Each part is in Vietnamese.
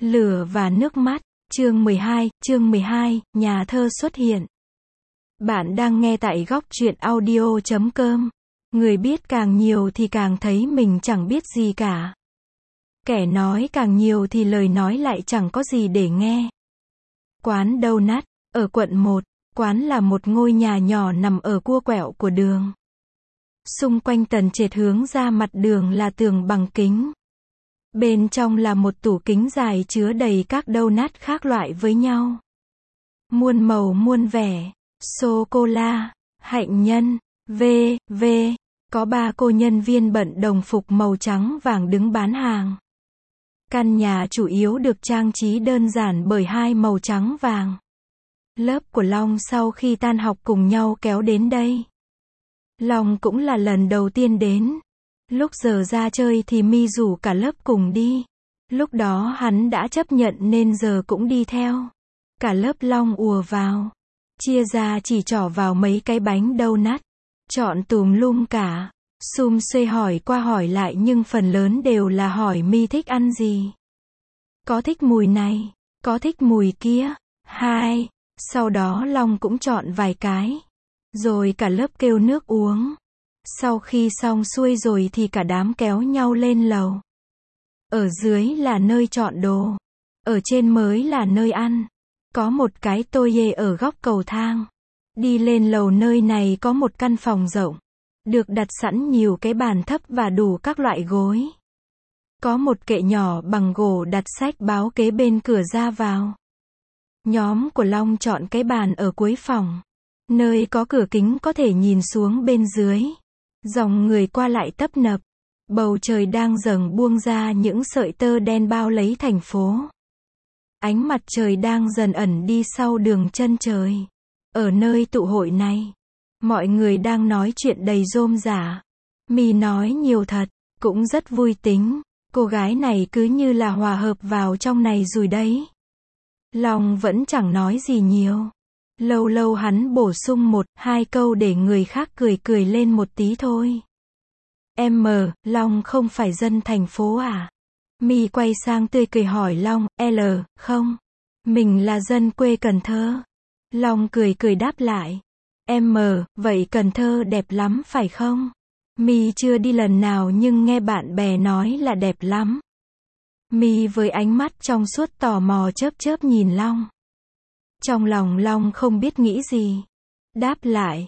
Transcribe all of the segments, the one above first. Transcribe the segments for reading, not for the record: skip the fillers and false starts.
Lửa và nước mắt, chương 12, nhà thơ xuất hiện. Bạn đang nghe tại góc truyện audio.com. Người biết càng nhiều thì càng thấy mình chẳng biết gì cả. Kẻ nói càng nhiều thì lời nói lại chẳng có gì để nghe. Quán Donut, ở quận 1, quán là một ngôi nhà nhỏ nằm ở cua quẹo của đường. Xung quanh tầng trệt hướng ra mặt đường là tường bằng kính. Bên trong là một tủ kính dài chứa đầy các donut khác loại với nhau. Muôn màu muôn vẻ, sô-cô-la, hạnh nhân, v.v. Có 3 cô nhân viên bận đồng phục màu trắng vàng đứng bán hàng. Căn nhà chủ yếu được trang trí đơn giản bởi 2 màu trắng vàng. Lớp của Long sau khi tan học cùng nhau kéo đến đây. Long cũng là lần đầu tiên đến. Lúc giờ ra chơi thì My rủ cả lớp cùng đi. Lúc đó hắn đã chấp nhận nên giờ cũng đi theo. Cả lớp Long ùa vào. Chia ra chỉ trỏ vào mấy cái bánh donut. Chọn tùm lum cả. Sum xuê hỏi qua hỏi lại nhưng phần lớn đều là hỏi My thích ăn gì. Có thích mùi này, có thích mùi kia. Sau đó Long cũng chọn vài cái. Rồi cả lớp kêu nước uống. Sau khi xong xuôi rồi thì cả đám kéo nhau lên lầu. Ở dưới là nơi chọn đồ. Ở trên mới là nơi ăn. Có một cái toilet ở góc cầu thang. Đi lên lầu nơi này có một căn phòng rộng. Được đặt sẵn nhiều cái bàn thấp và đủ các loại gối. Có một kệ nhỏ bằng gỗ đặt sách báo kế bên cửa ra vào. Nhóm của Long chọn cái bàn ở cuối phòng. Nơi có cửa kính có thể nhìn xuống bên dưới. Dòng người qua lại tấp nập. Bầu trời đang dần buông ra những sợi tơ đen bao lấy thành phố. Ánh mặt trời đang dần ẩn đi sau đường chân trời. Ở nơi tụ hội này, mọi người đang nói chuyện đầy rôm rả. My nói nhiều thật, cũng rất vui tính. Cô gái này cứ như là hòa hợp vào trong này rồi đấy. Long vẫn chẳng nói gì nhiều. Lâu lâu hắn bổ sung 1-2 câu để người khác cười lên một tí thôi. Long không phải dân thành phố à? My quay sang tươi cười hỏi Long, không. Mình là dân quê Cần Thơ. Long cười đáp lại. Vậy Cần Thơ đẹp lắm phải không? My chưa đi lần nào nhưng nghe bạn bè nói là đẹp lắm. My với ánh mắt trong suốt tò mò chớp nhìn Long. Trong lòng Long không biết nghĩ gì. Đáp lại,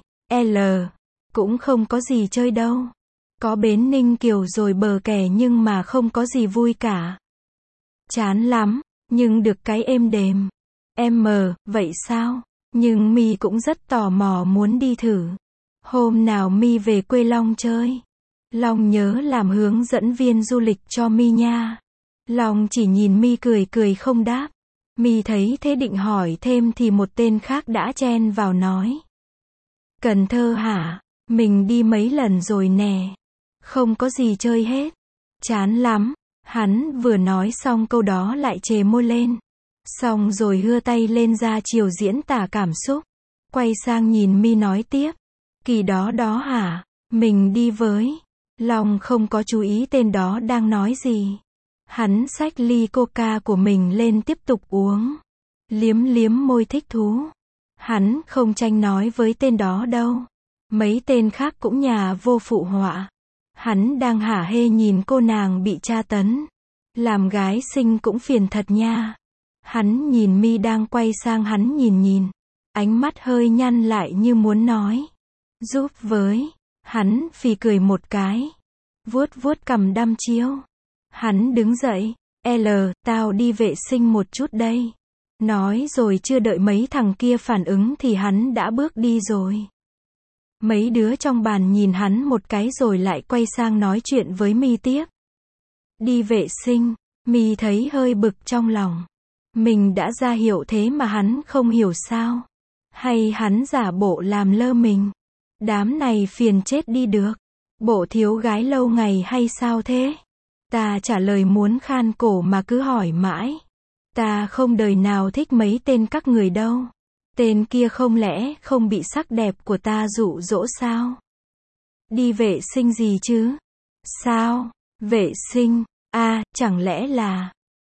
cũng không có gì chơi đâu. Có bến Ninh Kiều rồi bờ kè nhưng mà không có gì vui cả. Chán lắm, nhưng được cái êm đềm. Vậy sao? Nhưng My cũng rất tò mò muốn đi thử. Hôm nào My về quê Long chơi. Long nhớ làm hướng dẫn viên du lịch cho My nha. Long chỉ nhìn My cười không đáp. My thấy thế định hỏi thêm thì một tên khác đã chen vào nói. Cần Thơ hả? Mình đi mấy lần rồi nè. Không có gì chơi hết. Chán lắm. Hắn vừa nói xong câu đó lại chề môi lên. Xong rồi hưa tay lên ra chiều diễn tả cảm xúc. Quay sang nhìn My nói tiếp. Kỳ đó hả? Mình đi với. Long không có chú ý tên đó đang nói gì. Hắn xách ly coca của mình lên tiếp tục uống. Liếm môi thích thú. Hắn không tranh nói với tên đó đâu. Mấy tên khác cũng nhà vô phụ họa. Hắn đang hả hê nhìn cô nàng bị tra tấn. Làm gái xinh cũng phiền thật nha. Hắn nhìn My đang quay sang hắn nhìn. Ánh mắt hơi nhăn lại như muốn nói. Giúp với. Hắn phì cười một cái. Vuốt cằm đăm chiêu. Hắn đứng dậy. Tao đi vệ sinh một chút đây. Nói rồi chưa đợi mấy thằng kia phản ứng thì hắn đã bước đi rồi. Mấy đứa trong bàn nhìn hắn một cái rồi lại quay sang nói chuyện với My tiếp. Đi vệ sinh. My thấy hơi bực trong lòng. Mình đã ra hiệu thế mà hắn không hiểu sao? Hay hắn giả bộ làm lơ mình? Đám này phiền chết đi được. Bộ thiếu gái lâu ngày hay sao thế? Ta trả lời muốn khan cổ mà cứ hỏi mãi. Ta không đời nào thích mấy tên các người đâu. Tên kia không lẽ không bị sắc đẹp của ta dụ dỗ sao? Đi vệ sinh gì chứ? Sao? Vệ sinh? Chẳng lẽ là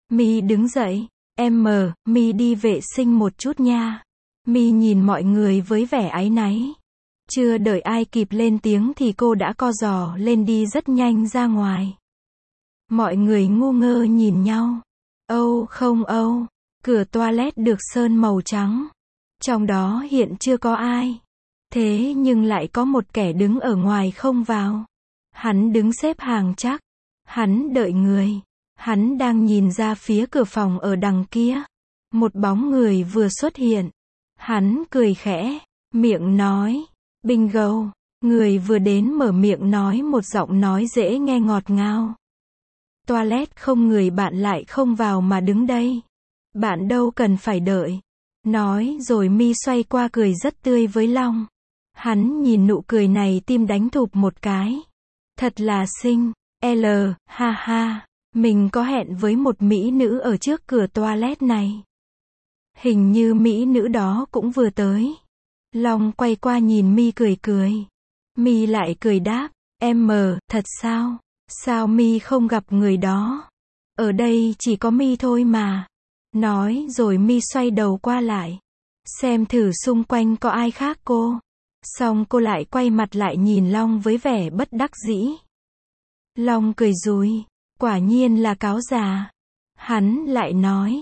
My đứng dậy. My đi vệ sinh một chút nha. My nhìn mọi người với vẻ áy náy. Chưa đợi ai kịp lên tiếng thì cô đã co giò lên đi rất nhanh ra ngoài. Mọi người ngu ngơ nhìn nhau. Âu không âu, cửa toilet được sơn màu trắng. Trong đó hiện chưa có ai. Thế nhưng lại có một kẻ đứng ở ngoài không vào. Hắn đứng xếp hàng chắc. Hắn đợi người. Hắn đang nhìn ra phía cửa phòng ở đằng kia. Một bóng người vừa xuất hiện. Hắn cười khẽ, miệng nói, bingo. Người vừa đến mở miệng nói một giọng nói dễ nghe ngọt ngào. Toilet không người bạn lại không vào mà đứng đây. Bạn đâu cần phải đợi. Nói rồi My xoay qua cười rất tươi với Long. Hắn nhìn nụ cười này tim đánh thụp một cái. Thật là xinh. Ha ha. Mình có hẹn với một mỹ nữ ở trước cửa toilet này. Hình như mỹ nữ đó cũng vừa tới. Long quay qua nhìn My cười cười. My lại cười đáp. Thật sao? Sao My không gặp người đó? Ở đây chỉ có My thôi mà. Nói rồi My xoay đầu qua lại. Xem thử xung quanh có ai khác cô. Xong cô lại quay mặt lại nhìn Long với vẻ bất đắc dĩ. Long cười rúi. Quả nhiên là cáo già. Hắn lại nói.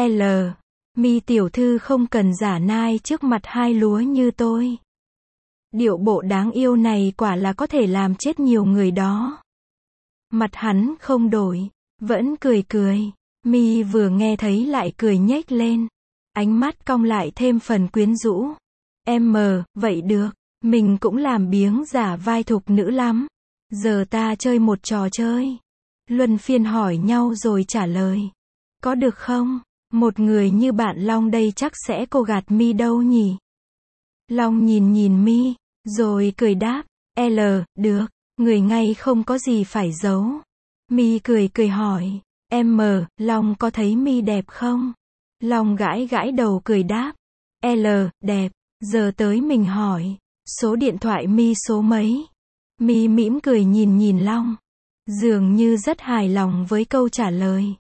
My tiểu thư không cần giả nai trước mặt hai lúa như tôi. Điệu bộ đáng yêu này quả là có thể làm chết nhiều người đó. Mặt hắn không đổi. Vẫn cười cười. My vừa nghe thấy lại cười nhếch lên. Ánh mắt cong lại thêm phần quyến rũ. Vậy được. Mình cũng làm biếng giả vai thục nữ lắm. Giờ ta chơi một trò chơi. Luân phiên hỏi nhau rồi trả lời. Có được không? Một người như bạn Long đây chắc sẽ cô gạt My đâu nhỉ? Long nhìn My, rồi cười đáp. Được. Người ngay không có gì phải giấu. My cười hỏi. Long có thấy My đẹp không? Long gãi đầu cười đáp. Đẹp. Giờ tới mình hỏi. Số điện thoại My số mấy? My mỉm cười nhìn Long. Dường như rất hài lòng với câu trả lời.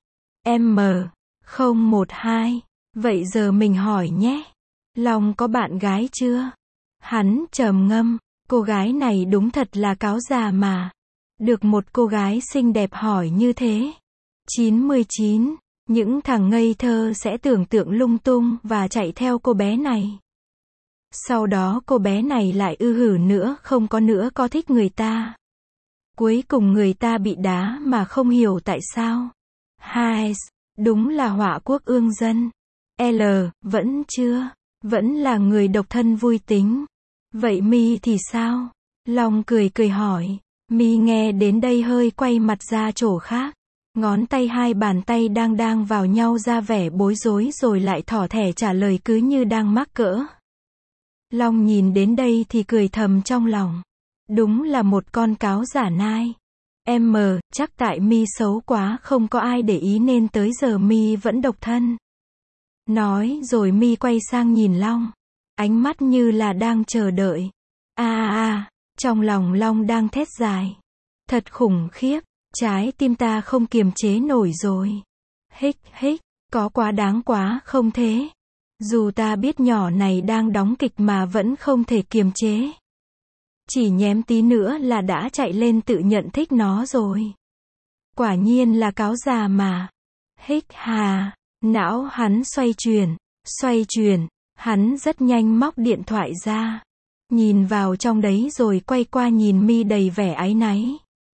012. Vậy giờ mình hỏi nhé. Long có bạn gái chưa? Hắn trầm ngâm. Cô gái này đúng thật là cáo già mà. Được một cô gái xinh đẹp hỏi như thế. 99. Những thằng ngây thơ sẽ tưởng tượng lung tung và chạy theo cô bé này. Sau đó cô bé này lại hử nữa không có thích người ta. Cuối cùng người ta bị đá mà không hiểu tại sao. Đúng là họa quốc ương dân. Vẫn chưa. Vẫn là người độc thân vui tính. Vậy My thì sao? Long cười hỏi. My nghe đến đây hơi quay mặt ra chỗ khác. Ngón tay hai bàn tay đang vào nhau ra vẻ bối rối rồi lại thỏ thẻ trả lời cứ như đang mắc cỡ. Long nhìn đến đây thì cười thầm trong lòng. Đúng là một con cáo giả nai. Chắc tại My xấu quá không có ai để ý nên tới giờ My vẫn độc thân. Nói rồi My quay sang nhìn Long. Ánh mắt như là đang chờ đợi. Trong lòng Long đang thét dài. Thật khủng khiếp. Trái tim ta không kiềm chế nổi rồi. Hích, có quá đáng quá không thế? Dù ta biết nhỏ này đang đóng kịch mà vẫn không thể kiềm chế. Chỉ nhém tí nữa là đã chạy lên tự nhận thích nó rồi. Quả nhiên là cáo già mà. Hích hà. Não hắn xoay chuyển. Hắn rất nhanh móc điện thoại ra. Nhìn vào trong đấy rồi quay qua nhìn My đầy vẻ áy náy.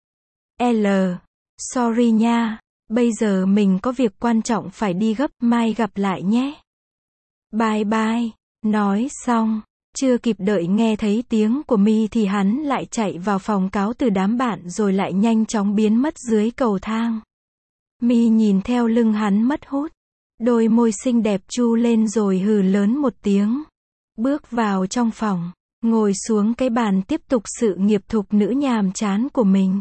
Sorry nha. Bây giờ mình có việc quan trọng phải đi gấp, mai gặp lại nhé. Bye bye. Nói xong. Chưa kịp đợi nghe thấy tiếng của My thì hắn lại chạy vào phòng cáo từ đám bạn rồi lại nhanh chóng biến mất dưới cầu thang. My nhìn theo lưng hắn mất hút. Đôi môi xinh đẹp chu lên rồi hừ lớn một tiếng. Bước vào trong phòng. Ngồi xuống cái bàn tiếp tục sự nghiệp thục nữ nhàm chán của mình.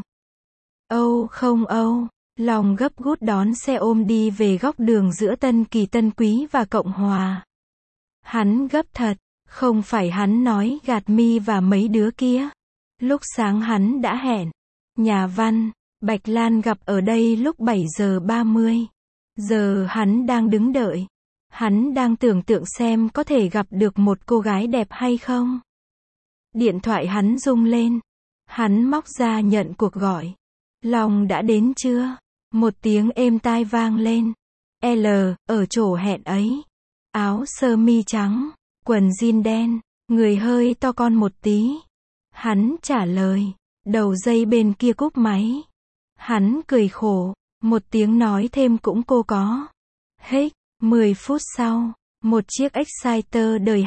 Long gấp gút đón xe ôm đi về góc đường giữa Tân Kỳ Tân Quý và Cộng Hòa. Hắn gấp thật. Không phải hắn nói gạt My và mấy đứa kia. Lúc sáng hắn đã hẹn. Nhà văn, Bạch Lan gặp ở đây lúc 7:30. Giờ hắn đang đứng đợi. Hắn đang tưởng tượng xem có thể gặp được một cô gái đẹp hay không. Điện thoại hắn rung lên. Hắn móc ra nhận cuộc gọi. Long đã đến chưa? Một tiếng êm tai vang lên. L, ở chỗ hẹn ấy. Áo sơ mi trắng, quần jean đen, người hơi to con một tí. Hắn trả lời. Đầu dây bên kia cúp máy. Hắn cười khổ. Một tiếng nói thêm cũng cô có. Hết. 10 phút sau, một chiếc Exciter đời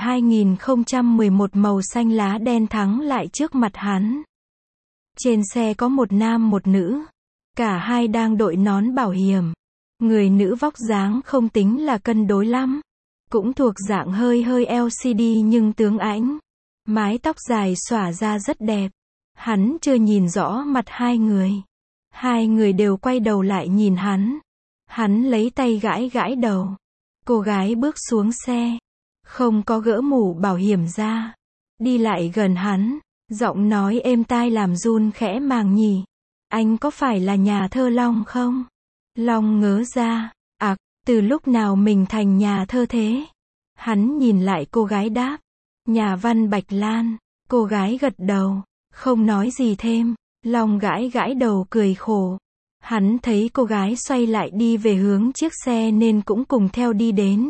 2011 màu xanh lá đen thắng lại trước mặt hắn. Trên xe có một nam một nữ. Cả hai đang đội nón bảo hiểm. Người nữ vóc dáng không tính là cân đối lắm. Cũng thuộc dạng hơi LCD nhưng tướng ảnh. Mái tóc dài xõa ra rất đẹp. Hắn chưa nhìn rõ mặt hai người. Hai người đều quay đầu lại nhìn hắn. Hắn lấy tay gãi gãi đầu. Cô gái bước xuống xe. Không có gỡ mũ bảo hiểm ra. Đi lại gần hắn. Giọng nói êm tai làm run khẽ màng nhì. Anh có phải là nhà thơ Long không? Long ngớ ra. Từ lúc nào mình thành nhà thơ thế? Hắn nhìn lại cô gái đáp. Nhà văn Bạch Lan. Cô gái gật đầu. Không nói gì thêm. Long gãi gãi đầu cười khổ. Hắn thấy cô gái xoay lại đi về hướng chiếc xe nên cũng cùng theo đi đến.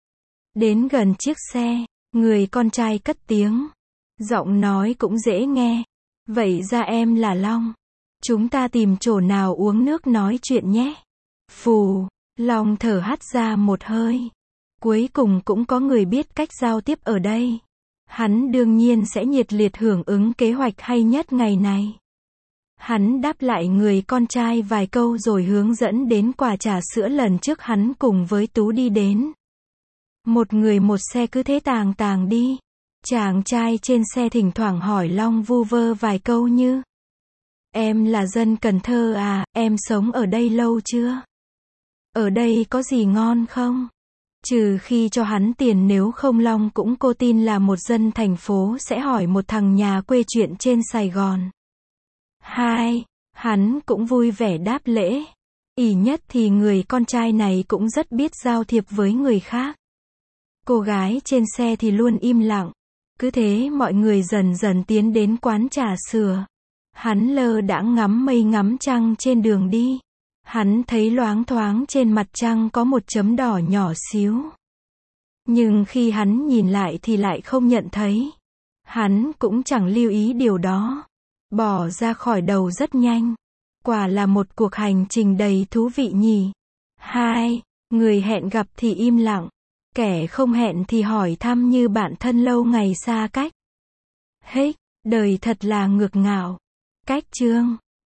Đến gần chiếc xe, người con trai cất tiếng. Giọng nói cũng dễ nghe. Vậy ra em là Long. Chúng ta tìm chỗ nào uống nước nói chuyện nhé. Phù, Long thở hắt ra một hơi. Cuối cùng cũng có người biết cách giao tiếp ở đây. Hắn đương nhiên sẽ nhiệt liệt hưởng ứng kế hoạch hay nhất ngày này. Hắn đáp lại người con trai vài câu rồi hướng dẫn đến quà trà sữa lần trước hắn cùng với Tú đi đến. Một người một xe cứ thế tàng tàng đi. Chàng trai trên xe thỉnh thoảng hỏi Long vu vơ vài câu như: Em là dân Cần Thơ à, em sống ở đây lâu chưa? Ở đây có gì ngon không? Trừ khi cho hắn tiền, nếu không Long cũng cô tin là một dân thành phố sẽ hỏi một thằng nhà quê chuyện trên Sài Gòn. Hắn cũng vui vẻ đáp lễ. Ỷ nhất thì người con trai này cũng rất biết giao thiệp với người khác. Cô gái trên xe thì luôn im lặng. Cứ thế mọi người dần dần tiến đến quán trà sữa. Hắn lơ đãng ngắm mây ngắm trăng trên đường đi. Hắn thấy loáng thoáng trên mặt trăng có một chấm đỏ nhỏ xíu. Nhưng khi hắn nhìn lại thì lại không nhận thấy. Hắn cũng chẳng lưu ý điều đó. Bỏ ra khỏi đầu rất nhanh. Quả là một cuộc hành trình đầy thú vị nhỉ. Người hẹn gặp thì im lặng. Kẻ không hẹn thì hỏi thăm như bạn thân lâu ngày xa cách. Đời thật là ngược ngạo. Cách chương